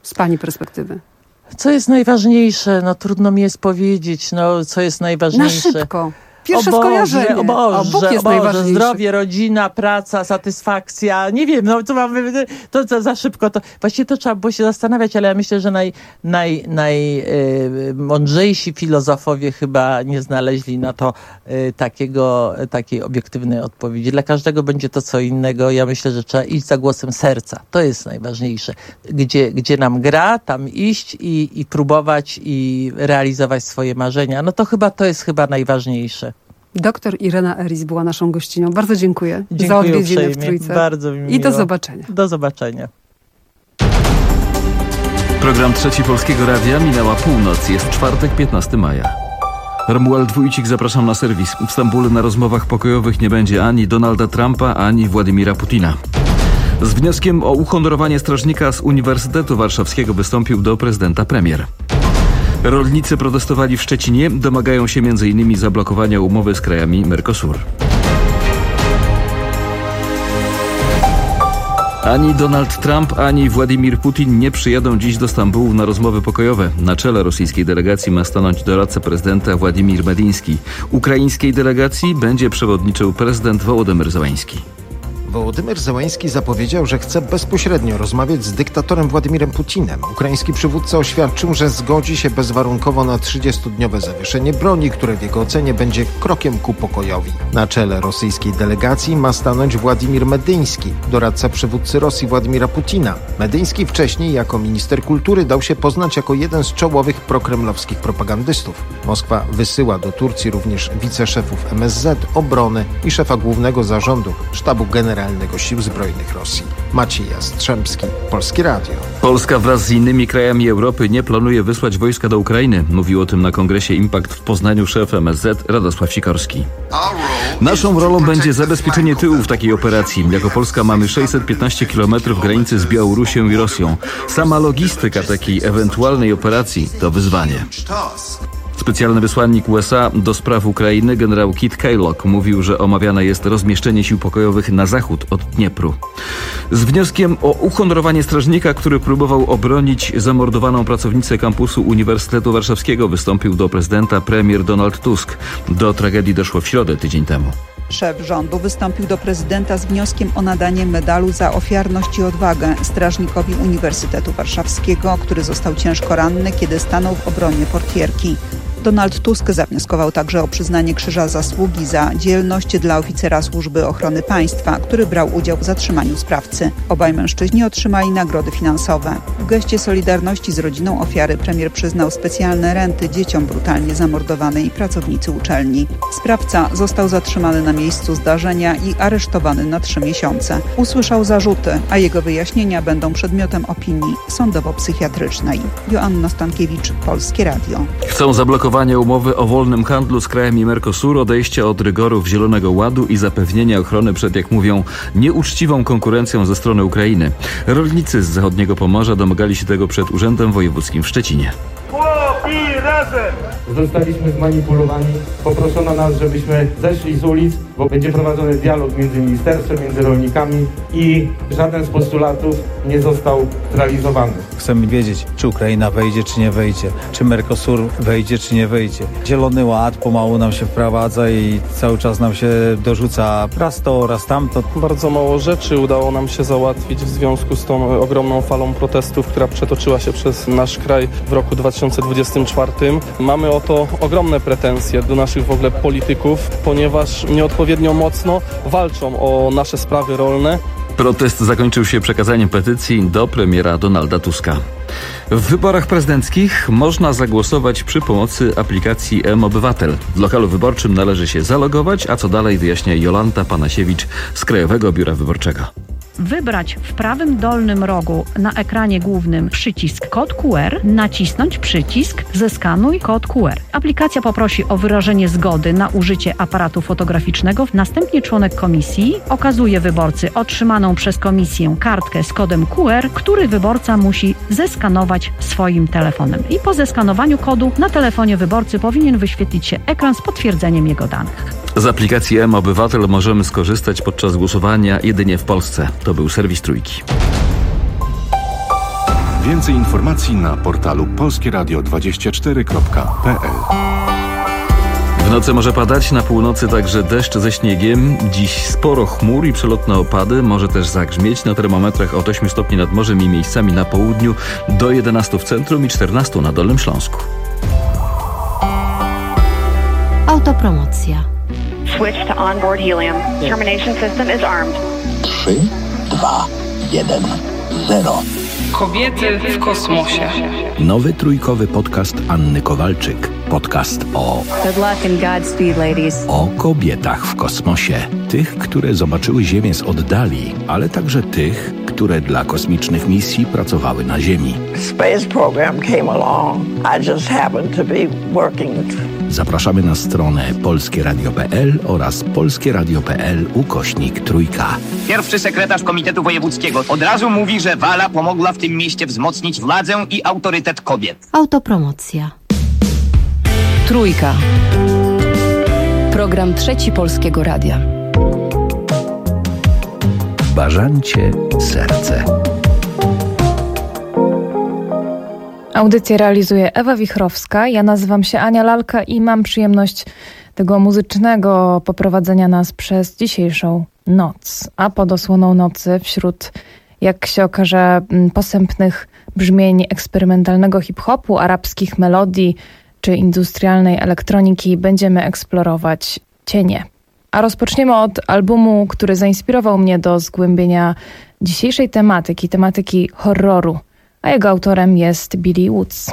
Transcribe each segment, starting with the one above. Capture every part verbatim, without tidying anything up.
z pani perspektywy? Co jest najważniejsze? No trudno mi jest powiedzieć, no co jest najważniejsze. Na szybko. Pierwsze o Boże, skojarzenie. O Boże, o Bóg jest o Boże, najważniejszy. zdrowie, rodzina, praca, satysfakcja. Nie wiem, no to mamy, to, to za szybko. To, właściwie to trzeba było się zastanawiać, ale ja myślę, że naj, naj, naj, y, mądrzejsi filozofowie chyba nie znaleźli na to y, takiego, takiej obiektywnej odpowiedzi. Dla każdego będzie to co innego. Ja myślę, że trzeba iść za głosem serca. To jest najważniejsze. Gdzie, gdzie nam gra, tam iść i, i próbować i realizować swoje marzenia. No to chyba to jest chyba najważniejsze. Doktor Irena Eris była naszą gościnią. Bardzo dziękuję, dziękuję za odwiedziny uprzejmie. w Trójce. Bardzo mi miło. I do zobaczenia. Do zobaczenia. Program Trzeci Polskiego Radia minęła północ. Jest czwartek, piętnastego maja. Romuald Wójcik, zapraszam na serwis. W Stambule na rozmowach pokojowych nie będzie ani Donalda Trumpa, ani Władimira Putina. Z wnioskiem o uhonorowanie strażnika z Uniwersytetu Warszawskiego wystąpił do prezydenta premier. Rolnicy protestowali w Szczecinie, domagają się między innymi zablokowania umowy z krajami Mercosur. Ani Donald Trump, ani Władimir Putin nie przyjadą dziś do Stambułu na rozmowy pokojowe. Na czele rosyjskiej delegacji ma stanąć doradca prezydenta Władimir Medyński. Ukraińskiej delegacji będzie przewodniczył prezydent Wołodymyr Zełański. Wołodymyr Zełański zapowiedział, że chce bezpośrednio rozmawiać z dyktatorem Władimirem Putinem. Ukraiński przywódca oświadczył, że zgodzi się bezwarunkowo na trzydziestodniowe zawieszenie broni, które w jego ocenie będzie krokiem ku pokojowi. Na czele rosyjskiej delegacji ma stanąć Władimir Medyński, doradca przywódcy Rosji Władimira Putina. Medyński wcześniej jako minister kultury dał się poznać jako jeden z czołowych prokremlowskich propagandystów. Moskwa wysyła do Turcji również wiceszefów M S Z, obrony i szefa głównego zarządu Sztabu Generalnego Sił Zbrojnych Rosji. Maciej Jastrzębski, Polskie Radio. Polska wraz z innymi krajami Europy nie planuje wysłać wojska do Ukrainy. Mówił o tym na kongresie Impact w Poznaniu szef M S Z Radosław Sikorski. Naszą rolą będzie zabezpieczenie tyłów takiej operacji. Jako Polska mamy sześćset piętnaście kilometrów granicy z Białorusią i Rosją. Sama logistyka takiej ewentualnej operacji to wyzwanie. Specjalny wysłannik U S A do spraw Ukrainy generał Kit Kellogg mówił, że omawiane jest rozmieszczenie sił pokojowych na zachód od Dniepru. Z wnioskiem o uhonorowanie strażnika, który próbował obronić zamordowaną pracownicę kampusu Uniwersytetu Warszawskiego, wystąpił do prezydenta premier Donald Tusk. Do tragedii doszło w środę tydzień temu. Szef rządu wystąpił do prezydenta z wnioskiem o nadanie medalu za ofiarność i odwagę strażnikowi Uniwersytetu Warszawskiego, który został ciężko ranny, kiedy stanął w obronie portierki. Donald Tusk zawnioskował także o przyznanie Krzyża Zasługi za dzielność dla oficera Służby Ochrony Państwa, który brał udział w zatrzymaniu sprawcy. Obaj mężczyźni otrzymali nagrody finansowe. W geście solidarności z rodziną ofiary premier przyznał specjalne renty dzieciom brutalnie zamordowanej pracownicy uczelni. Sprawca został zatrzymany na miejscu zdarzenia i aresztowany na trzy miesiące. Usłyszał zarzuty, a jego wyjaśnienia będą przedmiotem opinii sądowo-psychiatrycznej. Joanna Stankiewicz, Polskie Radio. Chcą zablokować umowy o wolnym handlu z krajami Mercosur, odejście od rygorów Zielonego Ładu i zapewnienie ochrony przed, jak mówią, nieuczciwą konkurencją ze strony Ukrainy. Rolnicy z zachodniego Pomorza domagali się tego przed Urzędem Wojewódzkim w Szczecinie. I razem! Zostaliśmy zmanipulowani. Poproszono nas, żebyśmy zeszli z ulic, bo będzie prowadzony dialog między ministerstwem, między rolnikami i żaden z postulatów nie został zrealizowany. Chcemy wiedzieć, czy Ukraina wejdzie, czy nie wejdzie, czy Mercosur wejdzie, czy nie wejdzie. Zielony Ład pomału nam się wprowadza i cały czas nam się dorzuca raz to, raz tamto. Bardzo mało rzeczy udało nam się załatwić w związku z tą ogromną falą protestów, która przetoczyła się przez nasz kraj w roku dwa tysiące dwudziestym czwartym. Mamy o to ogromne pretensje do naszych w ogóle polityków, ponieważ nieodpowiednio mocno walczą o nasze sprawy rolne. Protest zakończył się przekazaniem petycji do premiera Donalda Tuska. W wyborach prezydenckich można zagłosować przy pomocy aplikacji mObywatel. W lokalu wyborczym należy się zalogować, a co dalej wyjaśnia Jolanta Panasiewicz z Krajowego Biura Wyborczego. Wybrać w prawym dolnym rogu na ekranie głównym przycisk kod Q R, nacisnąć przycisk zeskanuj kod Q R. Aplikacja poprosi o wyrażenie zgody na użycie aparatu fotograficznego. Następnie członek komisji okazuje wyborcy otrzymaną przez komisję kartkę z kodem Q R, który wyborca musi zeskanować swoim telefonem. I po zeskanowaniu kodu na telefonie wyborcy powinien wyświetlić się ekran z potwierdzeniem jego danych. Z aplikacji mObywatel możemy skorzystać podczas głosowania jedynie w Polsce. To był serwis Trójki. Więcej informacji na portalu polskie radio dwadzieścia cztery kropka p l. W nocy może padać, na północy także deszcz ze śniegiem. Dziś sporo chmur i przelotne opady, może też zagrzmieć. Na termometrach od ośmiu stopni nad morzem i miejscami na południu, do jedenastu w centrum i czternastu na Dolnym Śląsku. Autopromocja. Switch to onboard helium. Termination system is armed. trzy, dwa, jeden, zero. Kobiety w kosmosie. Nowy trójkowy podcast Anny Kowalczyk. Podcast o... Good luck and Godspeed, ladies. O kobietach w kosmosie. Tych, które zobaczyły Ziemię z oddali, ale także tych, które dla kosmicznych misji pracowały na Ziemi. Space program came along. I just happened to be working. Zapraszamy na stronę polskie radio kropka p l oraz polskie radio kropka p l ukośnik trójka. Pierwszy sekretarz Komitetu Wojewódzkiego od razu mówi, że Wala pomogła w tym mieście wzmocnić władzę i autorytet kobiet. Autopromocja. Trójka. Program Trzeci Polskiego Radia. Bażancie serce. Audycję realizuje Ewa Wichrowska. Ja nazywam się Ania Lalka i mam przyjemność tego muzycznego poprowadzenia nas przez dzisiejszą noc. A pod osłoną nocy, wśród, jak się okaże, posępnych brzmień eksperymentalnego hip-hopu, arabskich melodii czy industrialnej elektroniki, będziemy eksplorować cienie. A rozpoczniemy od albumu, który zainspirował mnie do zgłębienia dzisiejszej tematyki, tematyki horroru, a jego autorem jest Billy Woods.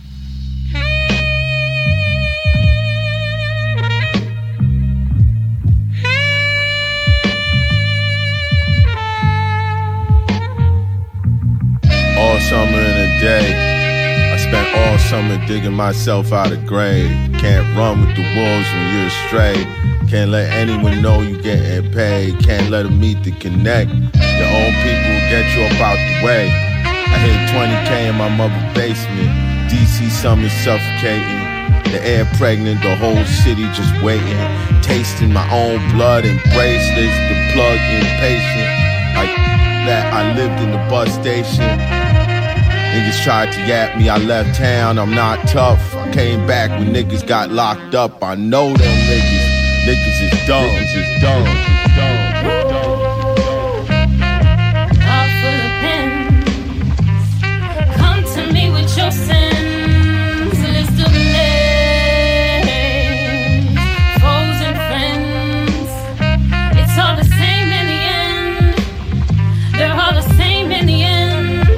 All summer in a day, I spent all summer digging myself out of grave. Can't run with the wolves when you're astray. Can't let anyone know you getting paid. Can't let them meet the connect. Your own people will get you up out the way. I hit twenty K in my mother's basement. D C summer suffocating. The air pregnant, the whole city just waiting. Tasting my own blood and bracelets. The plug impatient. Like that, I lived in the bus station. Niggas tried to yap me, I left town, I'm not tough. I came back when niggas got locked up. I know them niggas, niggas is dumb, niggas is dumb, is dumb, is dumb. Heart full of pins. Come to me with your sins. List of names, foes and friends. It's all the same in the end. They're all the same in the end.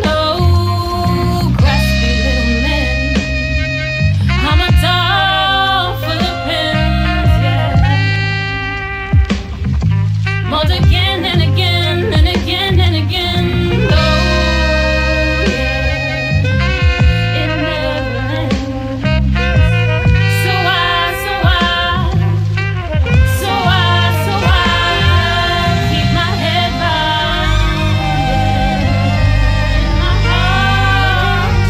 Again and again and again and again. Oh, yeah. It never ends. So I, so I, so I, so I keep my head down, yeah. My heart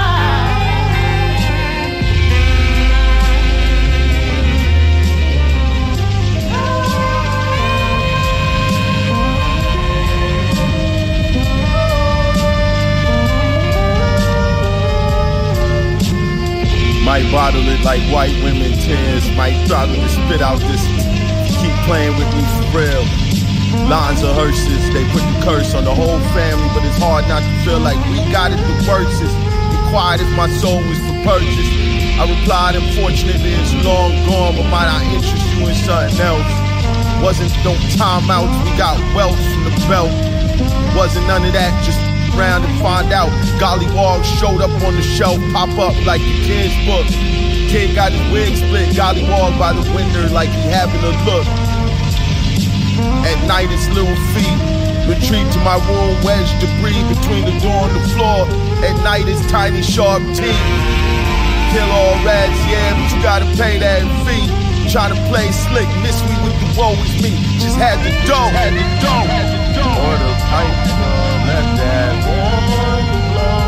Might bottle it like white women tears. Might throttle to spit out this. Keep playing with me for real. Lines of hearses, they put the curse on the whole family, but it's hard not to feel like we got it the worstest. Be quiet if my soul was for purchase. I replied, unfortunately it's long gone, but might I interest you in something else? Wasn't no timeouts, we got wealth from the belt. Wasn't none of that, just around and find out. Gollywogs showed up on the shelf, pop up like a kid's book. Kid got his wig split, gollywog by the window like he having a look. At night it's little feet, retreat to my room, wedge debris between the door and the floor. At night it's tiny sharp teeth. Kill all rats, yeah, but you gotta pay that fee. Tryna play slick, miss me with the woe is me. Just had the dough, had the dough, had the dough. Order pipe, let that woman blow.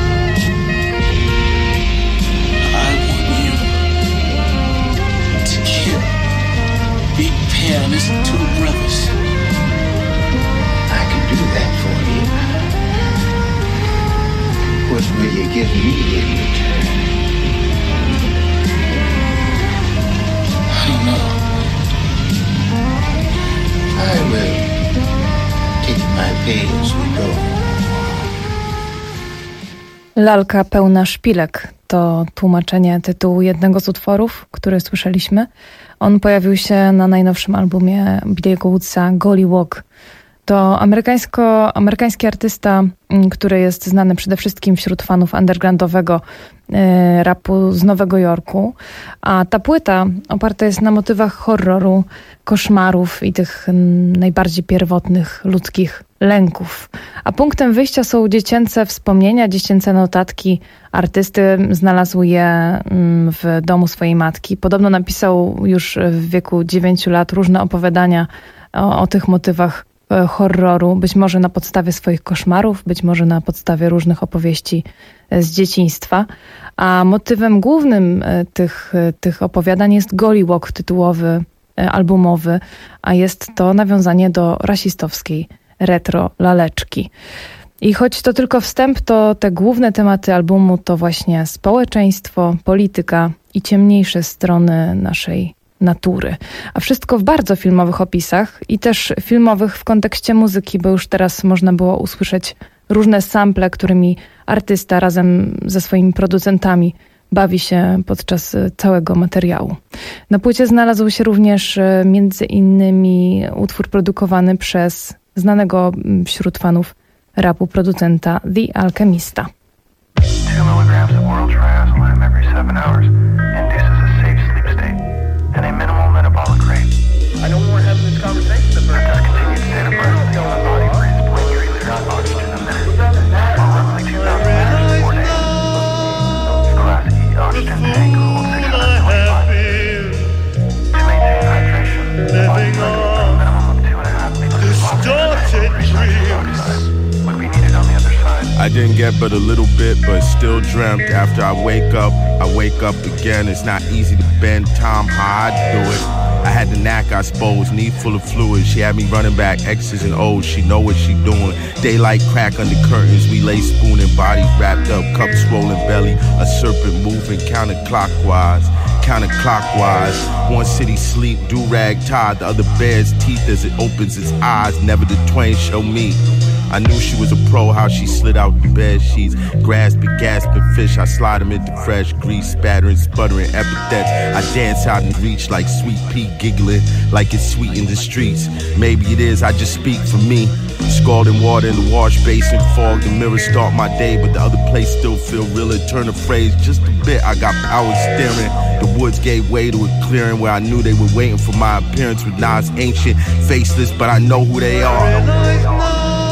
I want you to kill Big Pen and his two brothers. I can do that for you. will you give me in return? I don't know. I will take my pay as we go. Lalka pełna szpilek to tłumaczenie tytułu jednego z utworów, który słyszeliśmy. On pojawił się na najnowszym albumie Billy'ego Woodsa Gollywog. To amerykańsko, amerykański artysta, który jest znany przede wszystkim wśród fanów undergroundowego e, rapu z Nowego Jorku. A ta płyta oparta jest na motywach horroru, koszmarów i tych m, najbardziej pierwotnych ludzkich lęków. A punktem wyjścia są dziecięce wspomnienia, dziecięce notatki. Artysty znalazł je m, w domu swojej matki. Podobno napisał już w wieku dziewięciu lat różne opowiadania o, o tych motywach horroru, być może na podstawie swoich koszmarów, być może na podstawie różnych opowieści z dzieciństwa. A motywem głównym tych, tych opowiadań jest Gollywog tytułowy, albumowy, a jest to nawiązanie do rasistowskiej retro laleczki. I choć to tylko wstęp, to te główne tematy albumu to właśnie społeczeństwo, polityka i ciemniejsze strony naszej natury. A wszystko w bardzo filmowych opisach i też filmowych w kontekście muzyki, bo już teraz można było usłyszeć różne sample, którymi artysta razem ze swoimi producentami bawi się podczas całego materiału. Na płycie znalazł się również między innymi utwór produkowany przez znanego wśród fanów rapu producenta The Alchemista. Two milligrams of oral triazolam every seven hours induces a safe sleep state and a minimal metabolic rate. I know we're having this conversation. The discontinued state of breath in the body breathes zero point three liters of oxygen a minute for roughly two thousand liters four days. Class E oxygen tank holds six hundred twenty-five liters. To maintain hydration, the body recommends a minimum of two and a half liters of oxygen and three nitrous oxide would be needed on the other side. I didn't get but a little bit, but still dreamt. After I wake up, I wake up again. It's not easy to bend time how I do it. I had the knack, I suppose, need full of fluid. She had me running back X's and O's. She know what she doing. Daylight crack under curtains. We lay spooning, bodies wrapped up, cups swollen belly. A serpent moving counterclockwise. Counterclockwise. One city sleep, do-rag tied. The other bear's teeth as it opens its eyes. Never the twain shall meet. I knew she was a pro, how she slid out the bed sheets. Grasping, gasping fish, I slide them into fresh grease. Spattering, sputtering epithets. I dance out and reach like Sweet Pea, giggling like it's sweet in the streets. Maybe it is, I just speak for me. Scalding water in the wash basin, fog the mirror, start my day, but the other place still feel realer. Turn the phrase just a bit, I got power steering. The woods gave way to a clearing where I knew they were waiting for my appearance with Nas ancient, faceless, but I know who they are.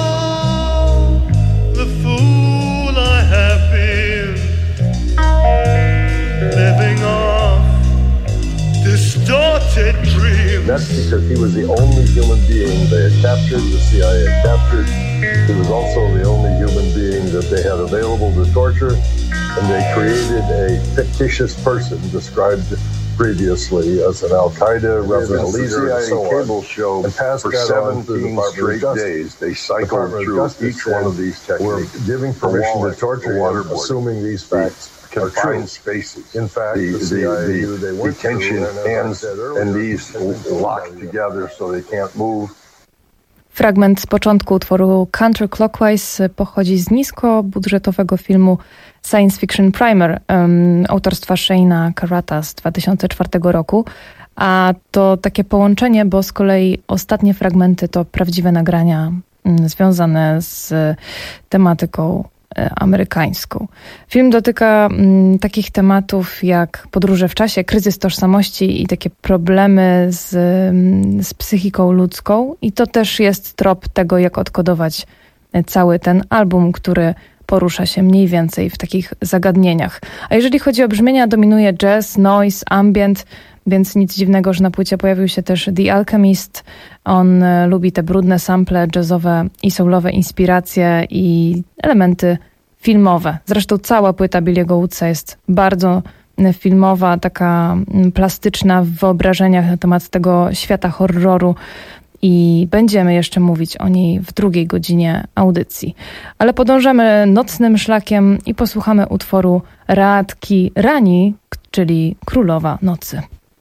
The fool I have been, living off distorted dreams. That's because he was the only human being they had captured, the C I A had captured. He was also the only human being that they had available to torture, and they created a fictitious person described previously as an Al-Qaeda resident leader and so on, show and passed for seventeen straight days. They cycled through each one of these techniques, giving permission to torture him, assuming these facts are true. Spaces. In fact, the, the, the, the, the detention hands and these locked together so they can't move. Fragment z początku utworu Counterclockwise pochodzi z niskobudżetowego filmu Science Fiction Primer um, autorstwa Shane'a Carruthera z dwa tysiące czwartego roku, a to takie połączenie, bo z kolei ostatnie fragmenty to prawdziwe nagrania um, związane z tematyką amerykańską. Film dotyka m, takich tematów jak podróże w czasie, kryzys tożsamości i takie problemy z, m, z psychiką ludzką. I to też jest trop tego, jak odkodować cały ten album, który porusza się mniej więcej w takich zagadnieniach. A jeżeli chodzi o brzmienia, dominuje jazz, noise, ambient, więc nic dziwnego, że na płycie pojawił się też The Alchemist. On e, lubi te brudne sample jazzowe i soulowe inspiracje i elementy filmowe. Zresztą cała płyta Billy'ego Woodsa jest bardzo filmowa, taka plastyczna w wyobrażeniach na temat tego świata horroru. i będziemy jeszcze mówić o niej w drugiej godzinie audycji. Ale podążamy nocnym szlakiem i posłuchamy utworu Raat Ki Rani, czyli Królowa Nocy.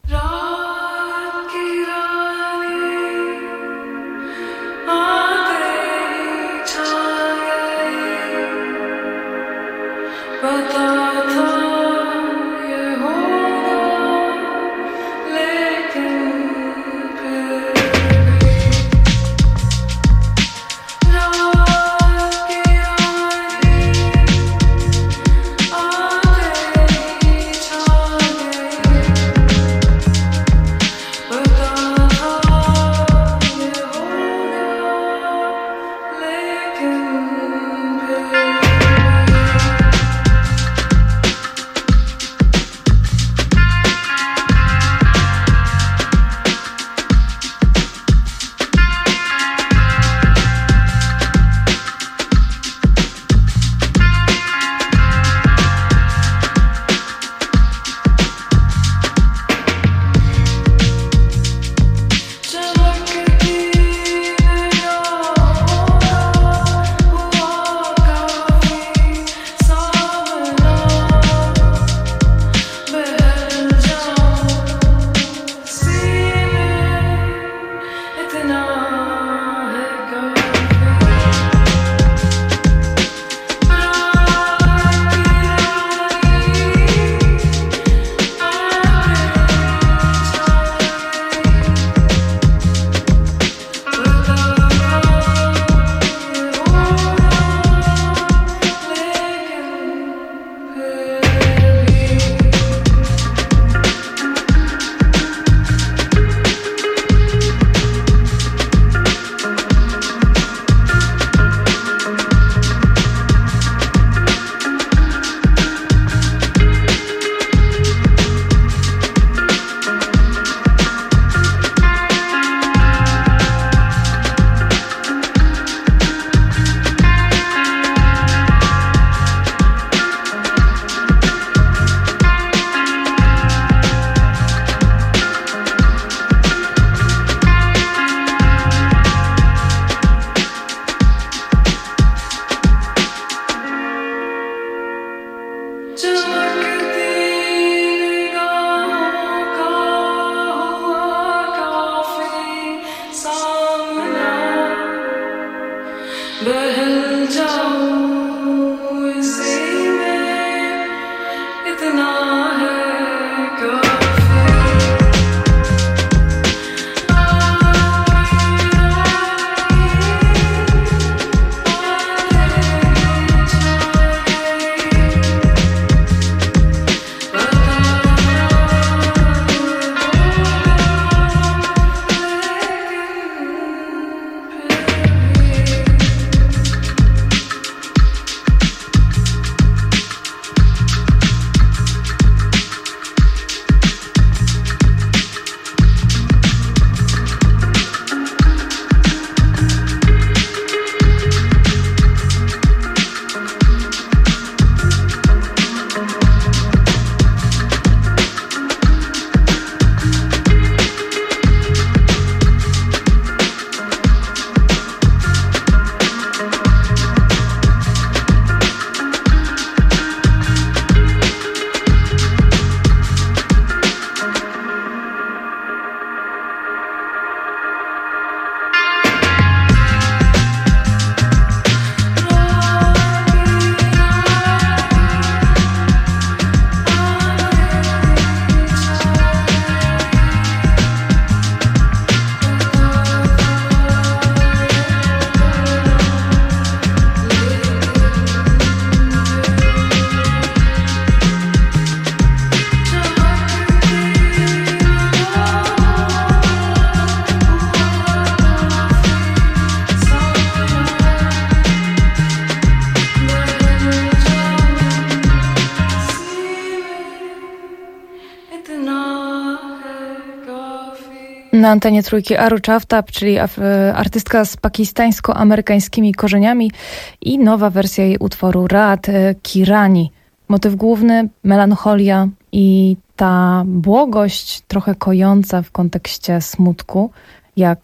Na antenie Trójki Aru Chaftab, czyli artystka z pakistańsko-amerykańskimi korzeniami i nowa wersja jej utworu Raat Ki Rani. Motyw główny, melancholia i ta błogość trochę kojąca w kontekście smutku, jak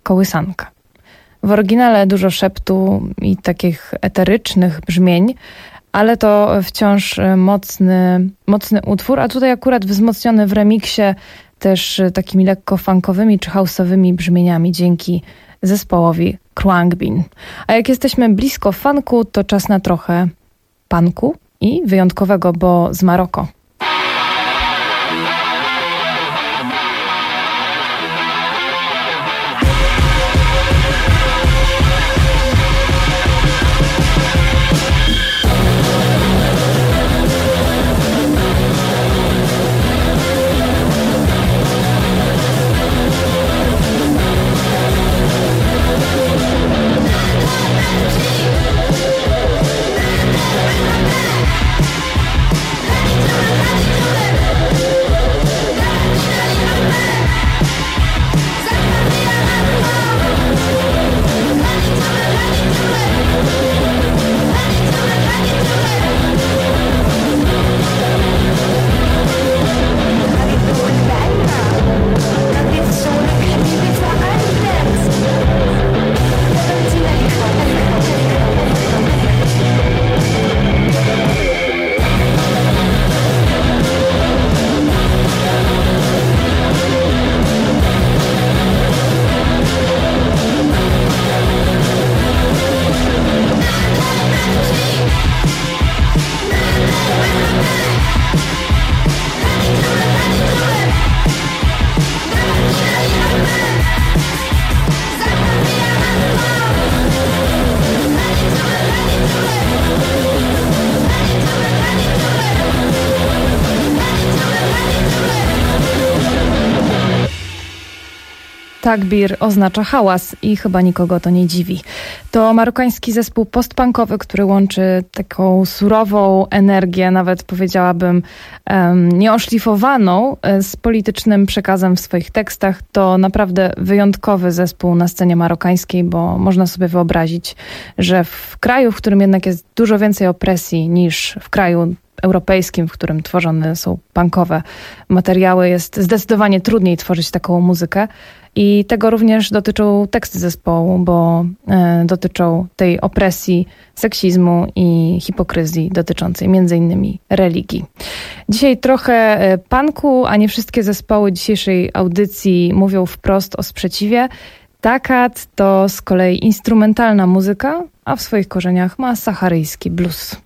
kołysanka. W oryginale dużo szeptu i takich eterycznych brzmień, ale to wciąż mocny, mocny utwór, a tutaj akurat wzmocniony w remiksie też takimi lekko funkowymi czy house'owymi brzmieniami dzięki zespołowi Khruangbin. A jak jesteśmy blisko funku, to czas na trochę punku i wyjątkowego, bo z Maroko. Takbir oznacza hałas i chyba nikogo to nie dziwi. To marokański zespół postpunkowy, który łączy taką surową energię, nawet powiedziałabym um, nieoszlifowaną, z politycznym przekazem w swoich tekstach. To naprawdę wyjątkowy zespół na scenie marokańskiej, bo można sobie wyobrazić, że w kraju, w którym jednak jest dużo więcej opresji niż w kraju europejskim, w którym tworzone są punkowe materiały, jest zdecydowanie trudniej tworzyć taką muzykę. I tego również dotyczą teksty zespołu, bo e, dotyczą tej opresji, seksizmu i hipokryzji dotyczącej między innymi religii. Dzisiaj trochę punku, a nie wszystkie zespoły dzisiejszej audycji mówią wprost o sprzeciwie. Takat to z kolei instrumentalna muzyka, a w swoich korzeniach ma saharyjski blues.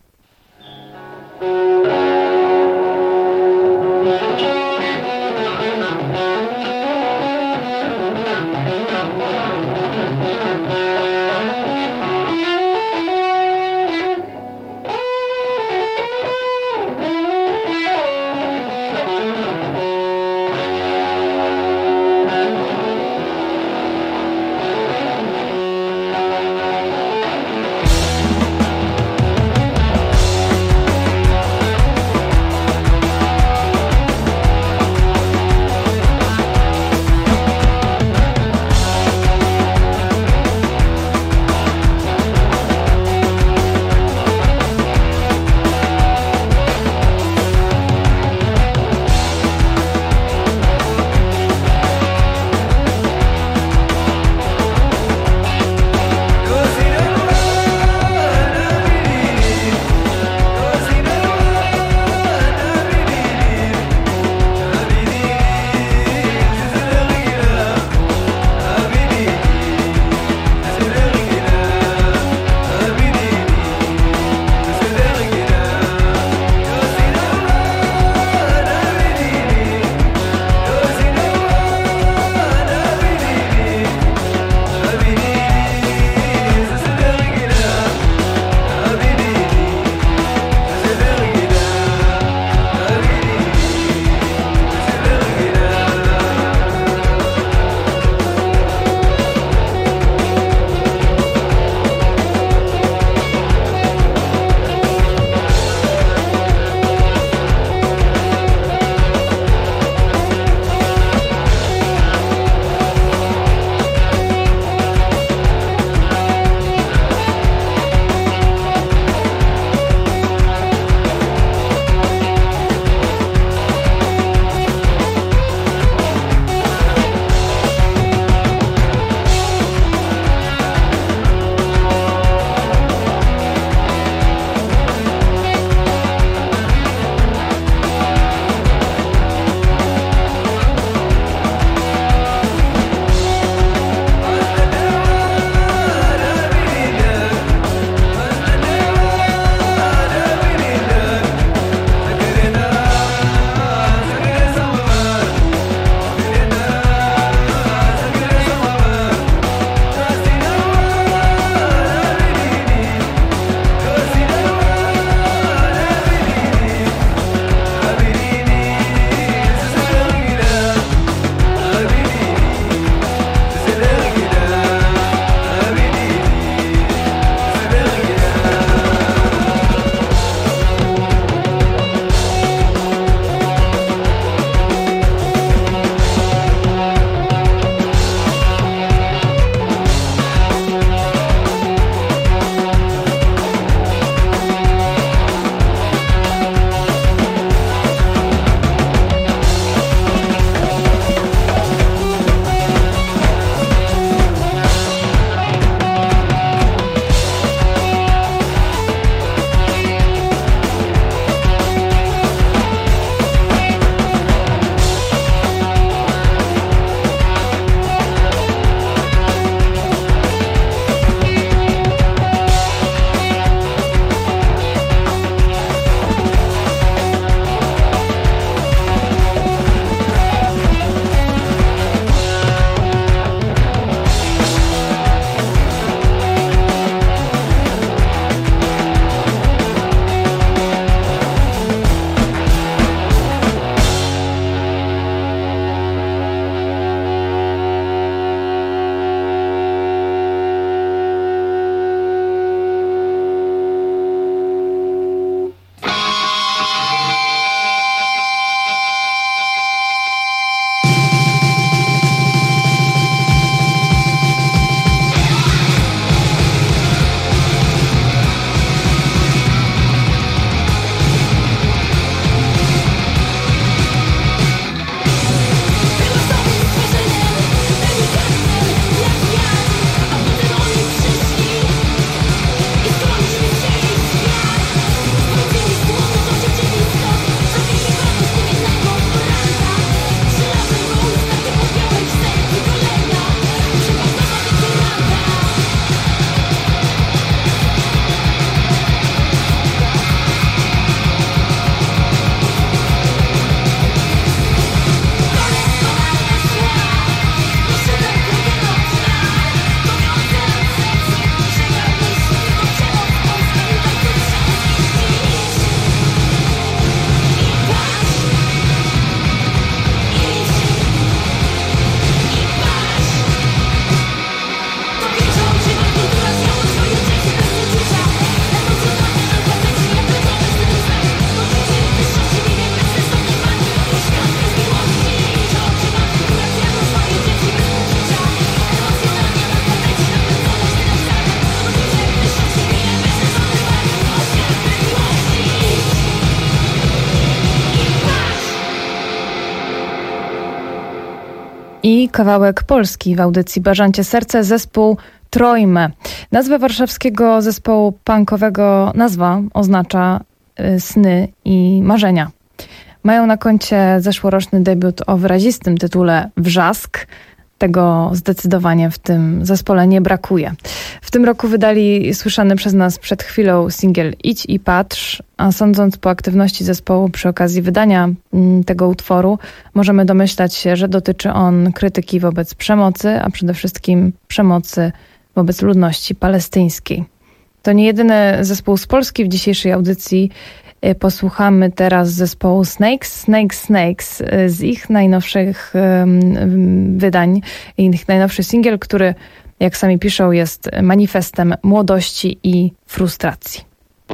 I kawałek polski w audycji Bażancie Serce, zespół Trojme. Nazwę warszawskiego zespołu punkowego, nazwa oznacza y, sny i marzenia. Mają na koncie zeszłoroczny debiut o wyrazistym tytule Wrzask. Tego zdecydowanie w tym zespole nie brakuje. W tym roku wydali słyszany przez nas przed chwilą singiel Idź i patrz, a sądząc po aktywności zespołu przy okazji wydania m, tego utworu, możemy domyślać się, że dotyczy on krytyki wobec przemocy, a przede wszystkim przemocy wobec ludności palestyńskiej. To nie jedyny zespół z Polski. W dzisiejszej audycji posłuchamy teraz zespołu Snakes, Snakes, Snakes z ich najnowszych um, wydań, ich najnowszy singiel, który, jak sami piszą, jest manifestem młodości i frustracji.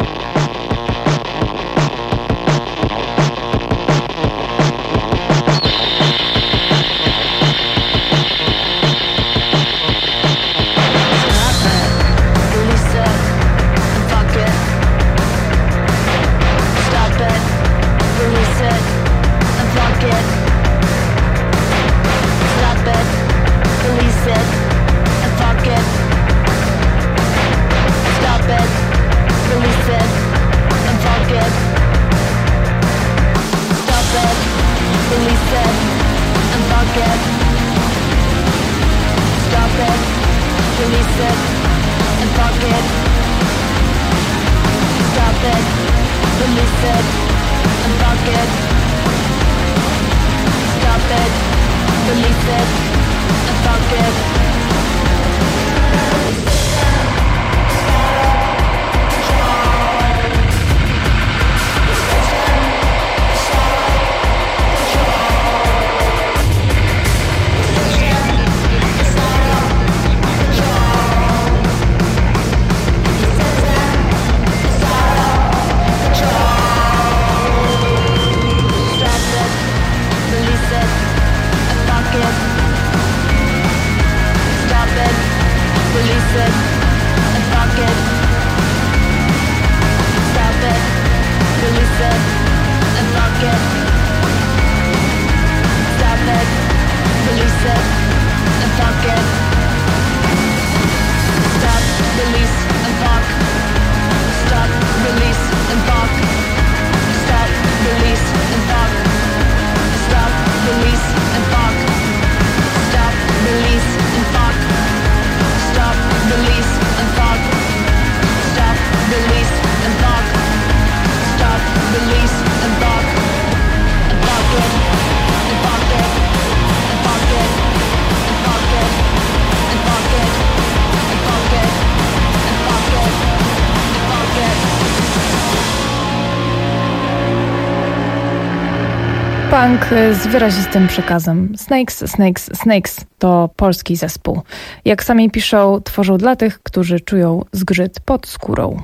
Punk z wyrazistym przekazem. Snakes, Snakes, Snakes to polski zespół. Jak sami piszą, tworzą dla tych, którzy czują zgrzyt pod skórą.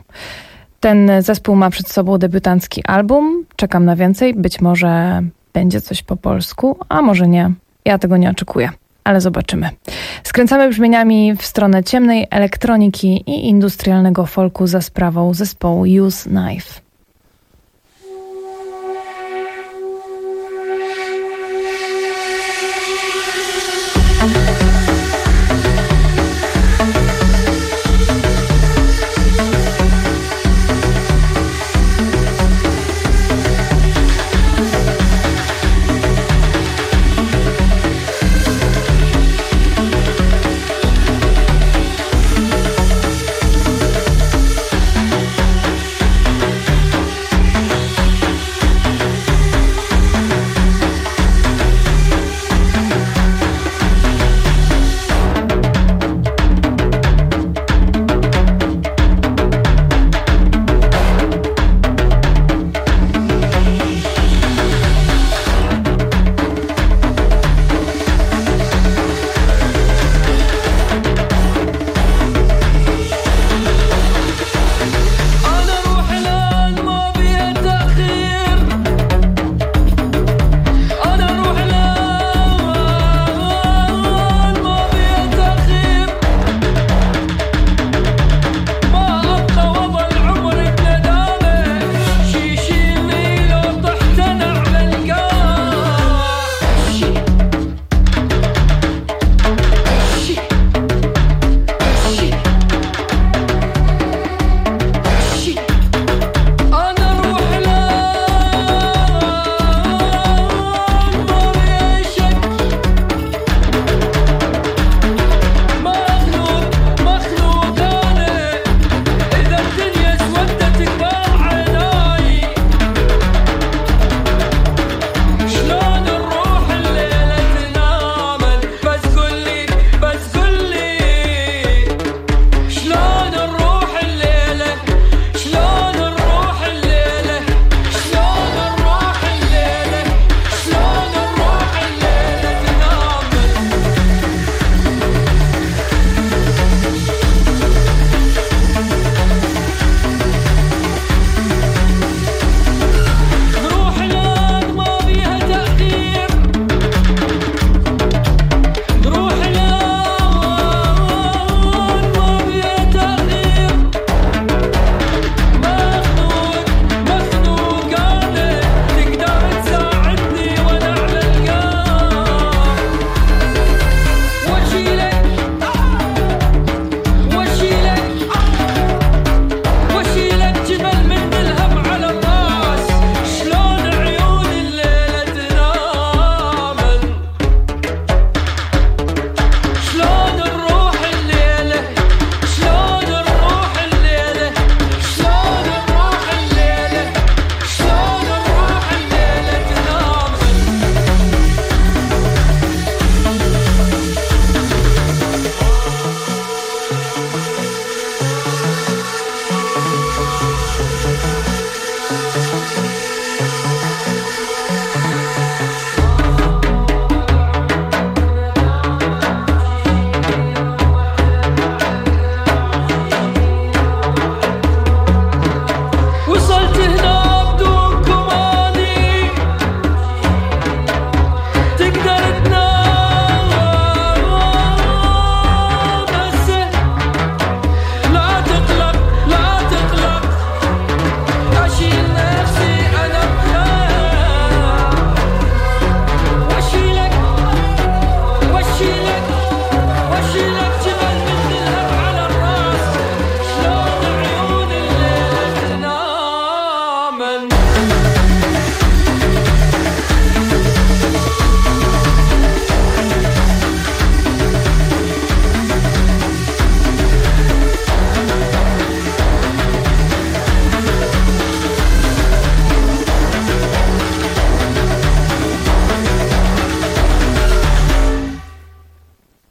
Ten zespół ma przed sobą debiutancki album. Czekam na więcej. Być może będzie coś po polsku, a może nie. Ja tego nie oczekuję, ale zobaczymy. Skręcamy brzmieniami w stronę ciemnej elektroniki i industrialnego folku za sprawą zespołu Use Knife. We'll be right back.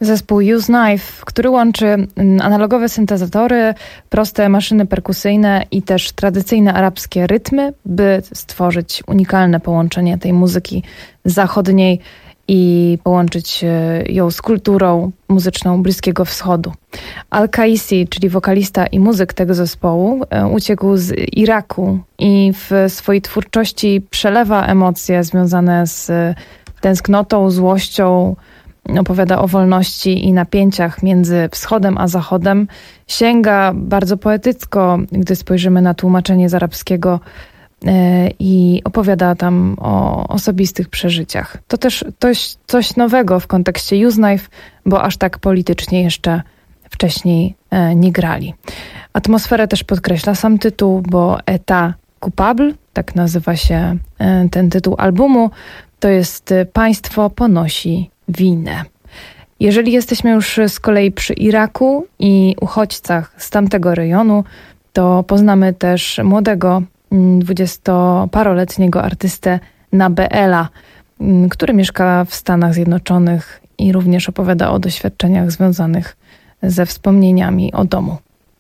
Zespół Use Knife, który łączy analogowe syntezatory, proste maszyny perkusyjne i też tradycyjne arabskie rytmy, by stworzyć unikalne połączenie tej muzyki zachodniej i połączyć ją z kulturą muzyczną Bliskiego Wschodu. Al-Kaisi, czyli wokalista i muzyk tego zespołu, uciekł z Iraku i w swojej twórczości przelewa emocje związane z tęsknotą, złością, opowiada o wolności i napięciach między wschodem a zachodem. Sięga bardzo poetycko, gdy spojrzymy na tłumaczenie z arabskiego i opowiada tam o osobistych przeżyciach. To też coś, coś nowego w kontekście Use Knife, bo aż tak politycznie jeszcze wcześniej nie grali. Atmosferę też podkreśla sam tytuł, bo État coupable, tak nazywa się ten tytuł albumu, to jest Państwo ponosi winę. Jeżeli jesteśmy już z kolei przy Iraku i uchodźcach z tamtego rejonu, to poznamy też młodego, dwudziestoparoletniego artystę Nabeela, który mieszka w Stanach Zjednoczonych i również opowiada o doświadczeniach związanych ze wspomnieniami o domu.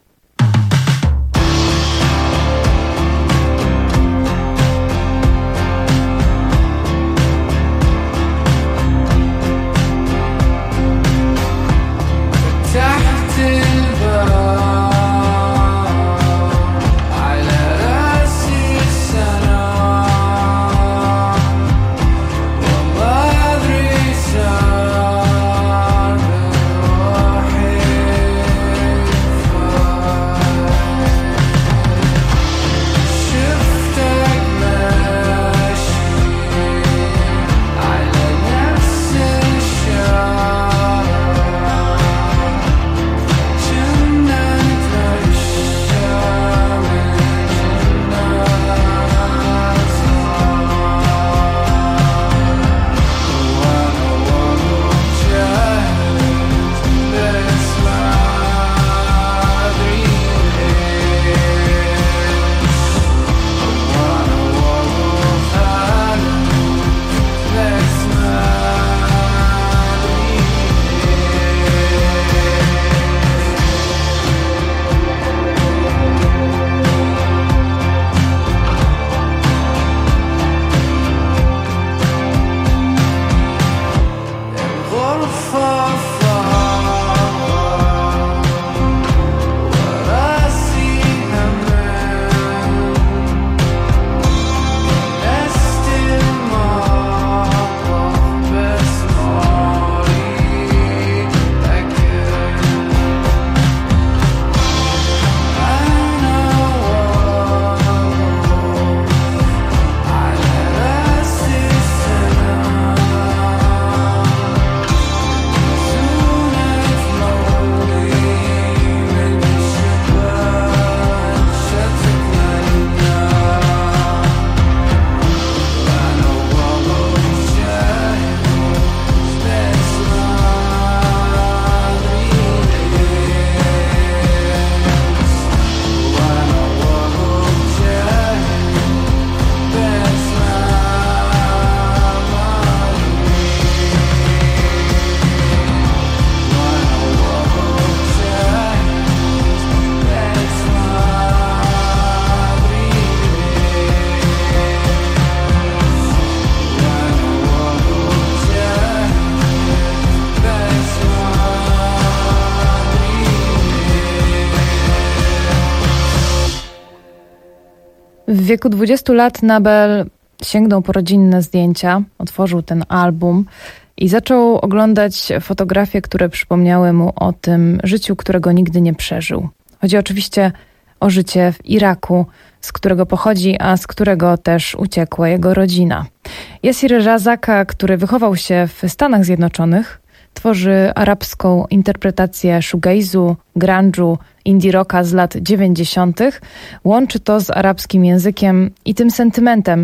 W wieku dwudziestu lat Nabeel sięgnął po rodzinne zdjęcia, otworzył ten album i zaczął oglądać fotografie, które przypomniały mu o tym życiu, którego nigdy nie przeżył. Chodzi oczywiście o życie w Iraku, z którego pochodzi, a z którego też uciekła jego rodzina. Yasir Razaka, który wychował się w Stanach Zjednoczonych, tworzy arabską interpretację shoegaze'u, grunge'u, indie rocka z lat dziewięćdziesiątych. Łączy to z arabskim językiem i tym sentymentem,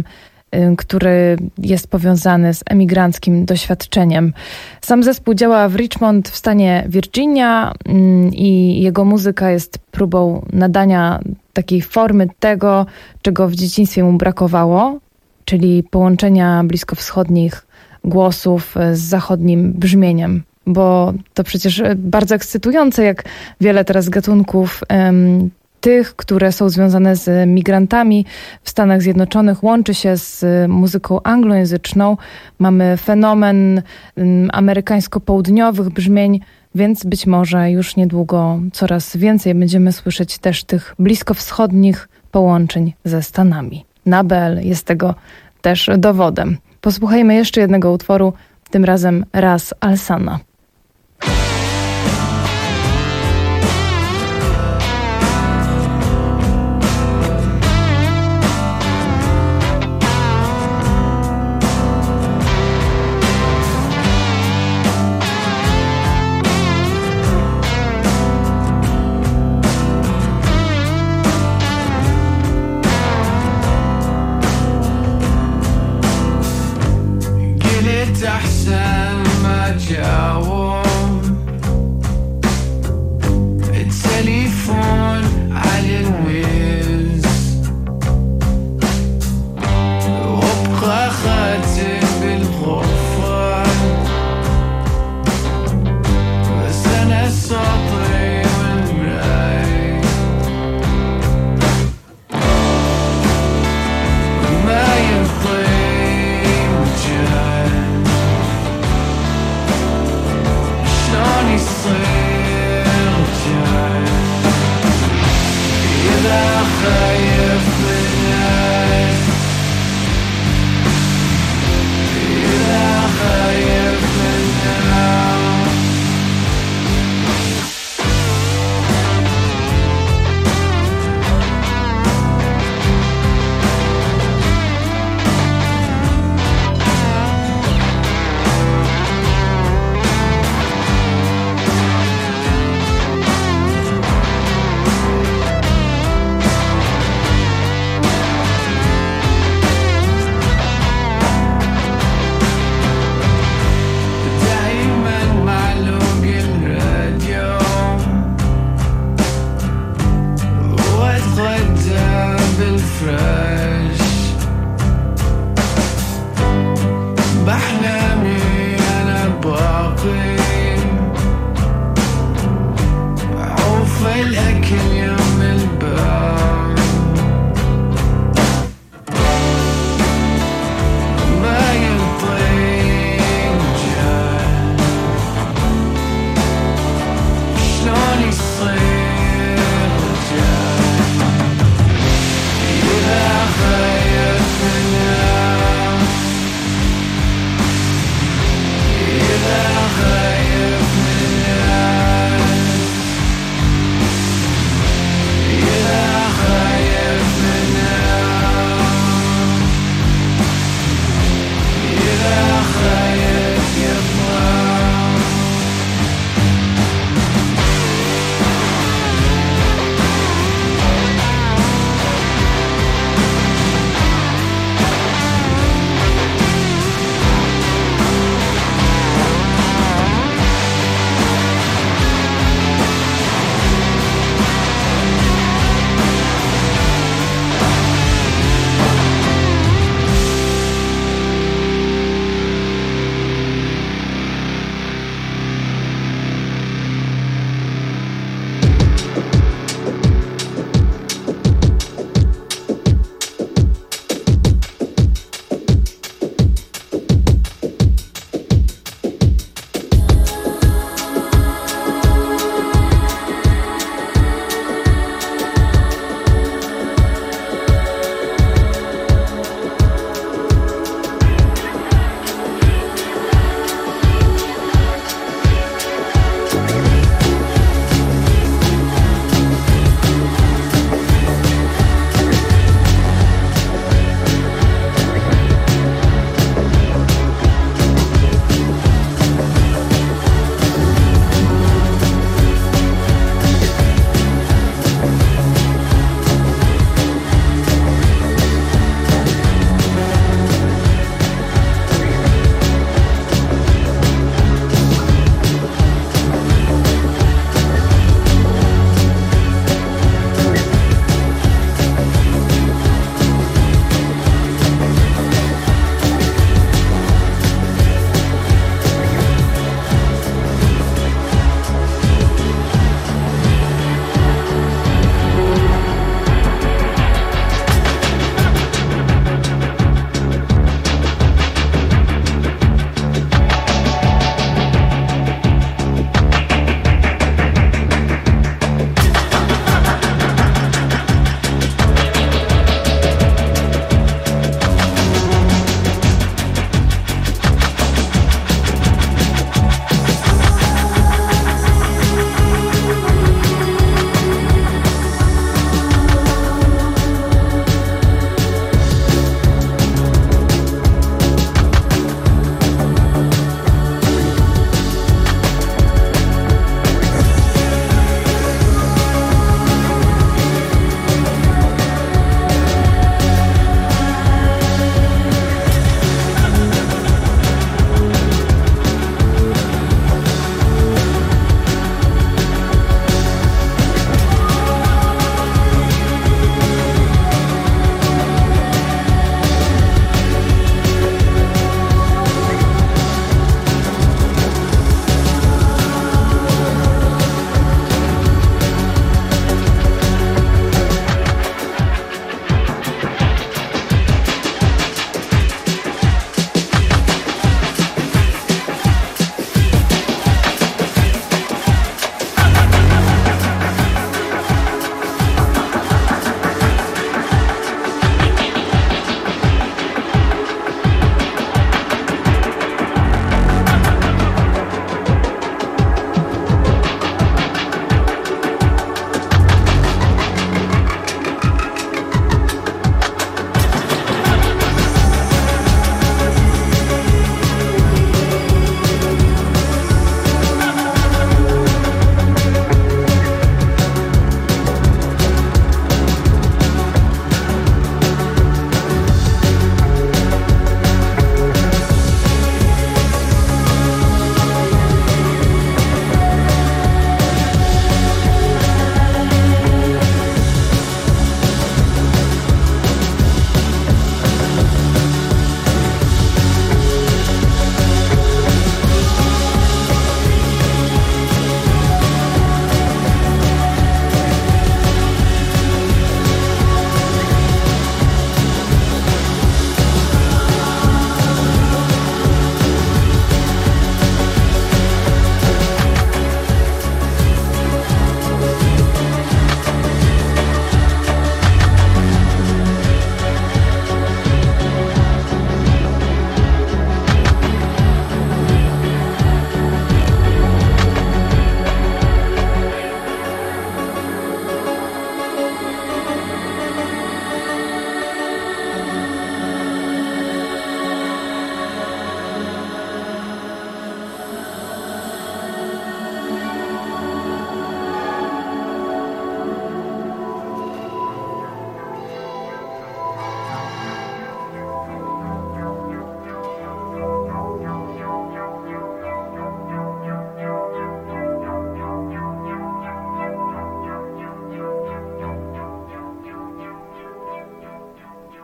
który jest powiązany z emigranckim doświadczeniem. Sam zespół działa w Richmond w stanie Virginia i jego muzyka jest próbą nadania takiej formy tego, czego w dzieciństwie mu brakowało, czyli połączenia bliskowschodnich głosów z zachodnim brzmieniem bo to przecież bardzo ekscytujące, jak wiele teraz gatunków em, tych, które są związane z migrantami w Stanach Zjednoczonych, łączy się z muzyką anglojęzyczną. Mamy fenomen em, amerykańsko-południowych brzmień, więc być może już niedługo coraz więcej będziemy słyszeć też tych bliskowschodnich połączeń ze Stanami. Nabel jest tego też dowodem. Posłuchajmy jeszcze jednego utworu, tym razem Ras Al-Sana. أحسن ما جاوب التليفون على الويز وابقى خاتم بالغرفة بس أنا سطري والمراي ما يرضي وجهي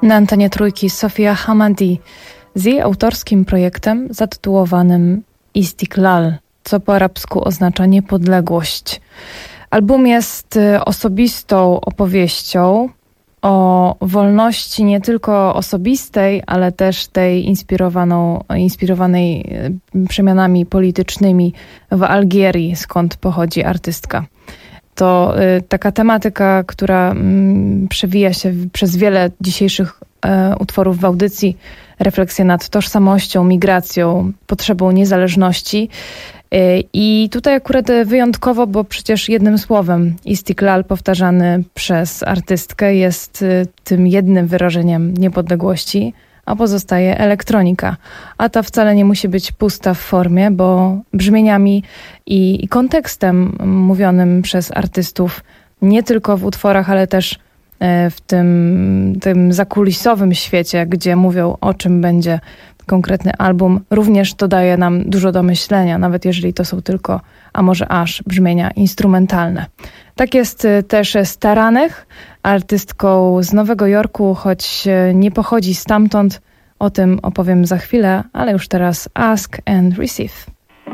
Na antenie Trójki Sofia Hamadi z jej autorskim projektem zatytułowanym Istiklal, co po arabsku oznacza niepodległość. Album jest osobistą opowieścią o wolności nie tylko osobistej, ale też tej inspirowaną, inspirowanej przemianami politycznymi w Algierii, skąd pochodzi artystka. To y, taka tematyka, która mm, przewija się w, przez wiele dzisiejszych y, utworów w audycji. Refleksja nad tożsamością, migracją, potrzebą niezależności. Y, I tutaj akurat wyjątkowo, bo przecież jednym słowem Istiklal powtarzany przez artystkę jest y, tym jednym wyrażeniem niepodległości, a pozostaje elektronika. A ta wcale nie musi być pusta w formie, bo brzmieniami i, i kontekstem mówionym przez artystów nie tylko w utworach, ale też w tym, tym zakulisowym świecie, gdzie mówią, o czym będzie konkretny album, również to daje nam dużo do myślenia, nawet jeżeli to są tylko, a może aż, brzmienia instrumentalne. Tak jest też z Taraneh, artystką z Nowego Jorku, choć nie pochodzi stamtąd. O tym opowiem za chwilę, ale już teraz Ask and Receive.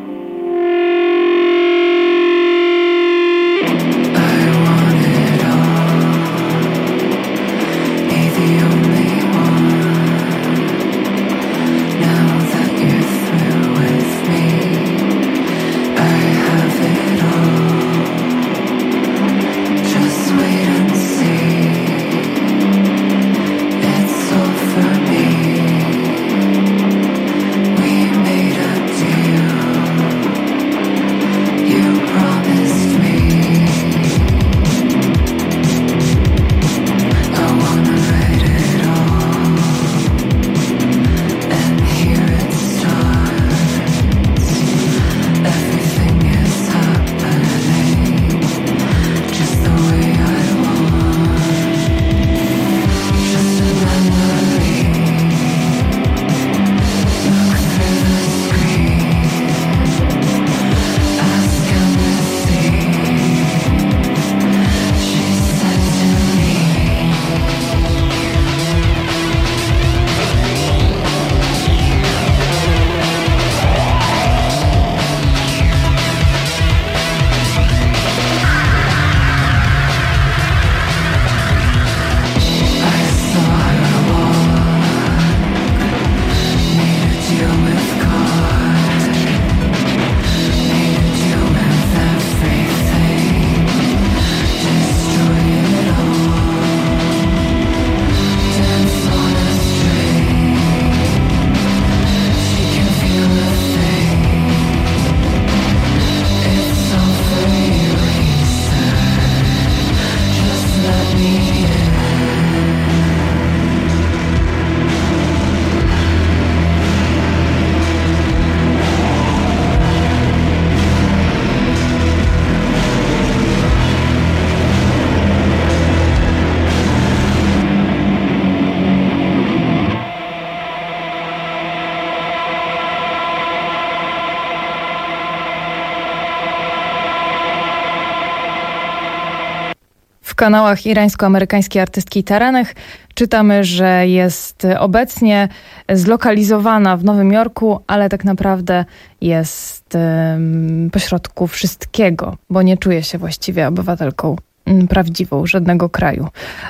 W kanałach irańsko-amerykańskiej artystki Taraneh czytamy, że jest obecnie zlokalizowana w Nowym Jorku, ale tak naprawdę jest um, pośrodku wszystkiego, bo nie czuje się właściwie obywatelką um, prawdziwą żadnego kraju.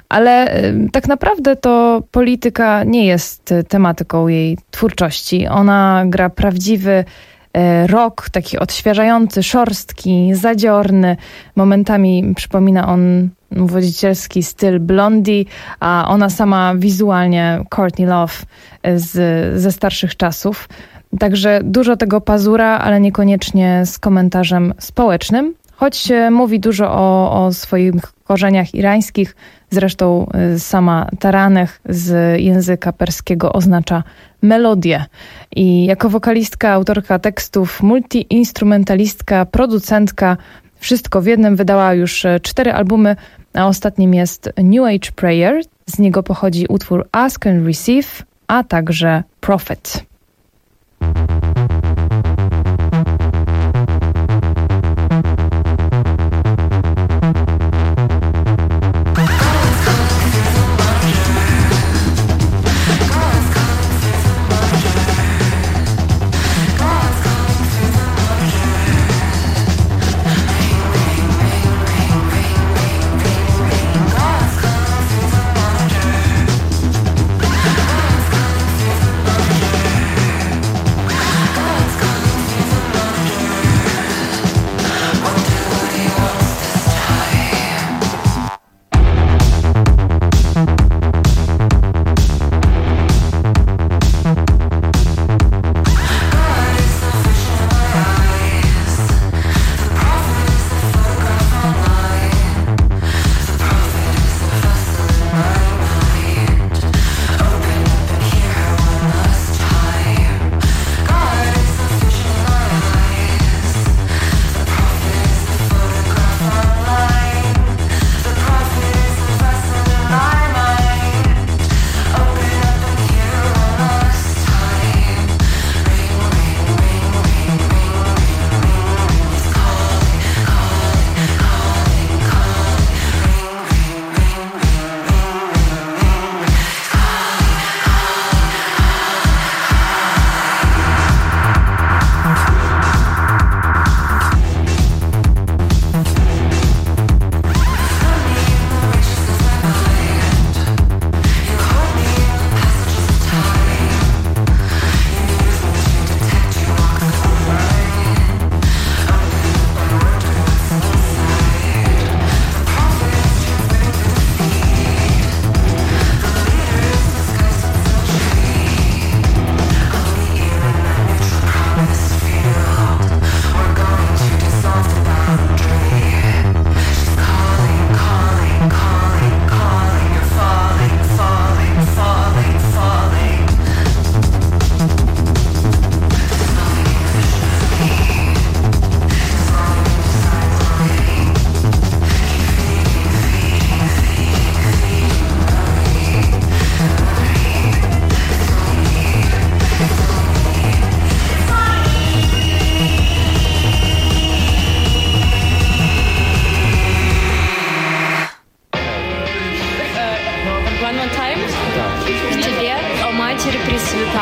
Ale um, tak naprawdę to polityka nie jest tematyką jej twórczości. Ona gra prawdziwy rock, taki odświeżający, szorstki, zadziorny. Momentami przypomina on wodzicielski styl Blondie, a ona sama wizualnie Courtney Love z, ze starszych czasów. Także dużo tego pazura, ale niekoniecznie z komentarzem społecznym, choć mówi dużo o, o swoich korzeniach irańskich. Zresztą sama Taraneh z języka perskiego oznacza melodię. I jako wokalistka, autorka tekstów, multiinstrumentalistka, producentka, wszystko w jednym, wydała już cztery albumy, a ostatnim jest New Age Prayer. Z niego pochodzi utwór Ask and Receive, a także Prophet.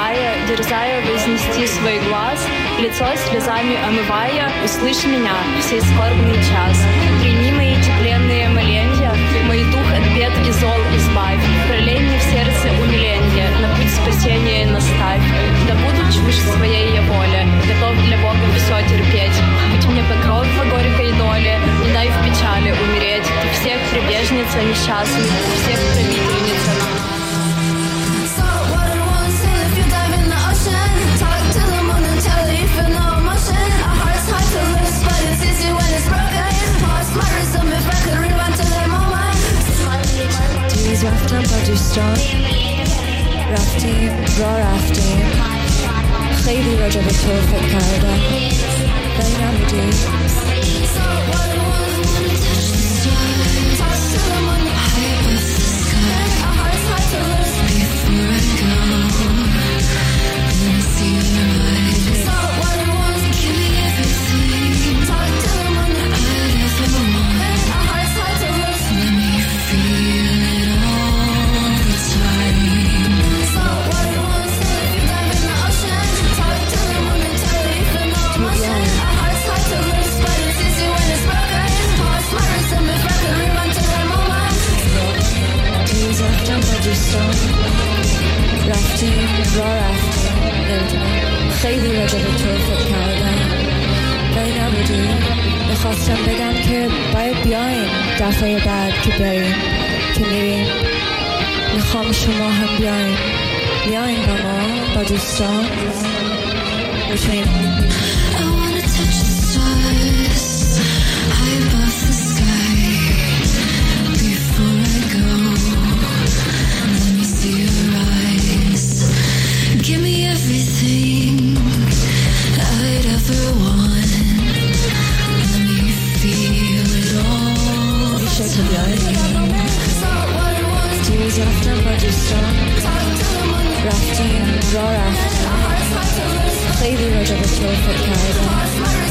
Зевая, дерзая вознести свой глаз, лицо слезами омывая, услышь меня в сей скорбный час. Прими мои тепленные моленья, мой дух от бед и зол избавь. Пролей мне в сердце умиление, на путь спасения наставь. Да буду чушь своей я воле, готов для Бога все терпеть. Будь мне покров во горькой доле, не дай в печали умереть. Ты всех прибежница несчастных, всех правительница нам. رفتم با دوستان رفتیم را رفتیم خیلی راجع به تو فکر کردم ولی نبودیم رفتیم را رفتیم نمیدونم خیلی راجع به تو فکر کردم ولی نبودیم میخواستم بگم که باید بیایم دفعه بعد که بریم که میریم میخوام شما هم بیایم بیایم با ما با دوستان میتونیم Give me everything I'd ever want. Let me feel it all. دیروز رفتم با دوستان رفتیم را رفتیم خیلی راجع به تو فکر کردم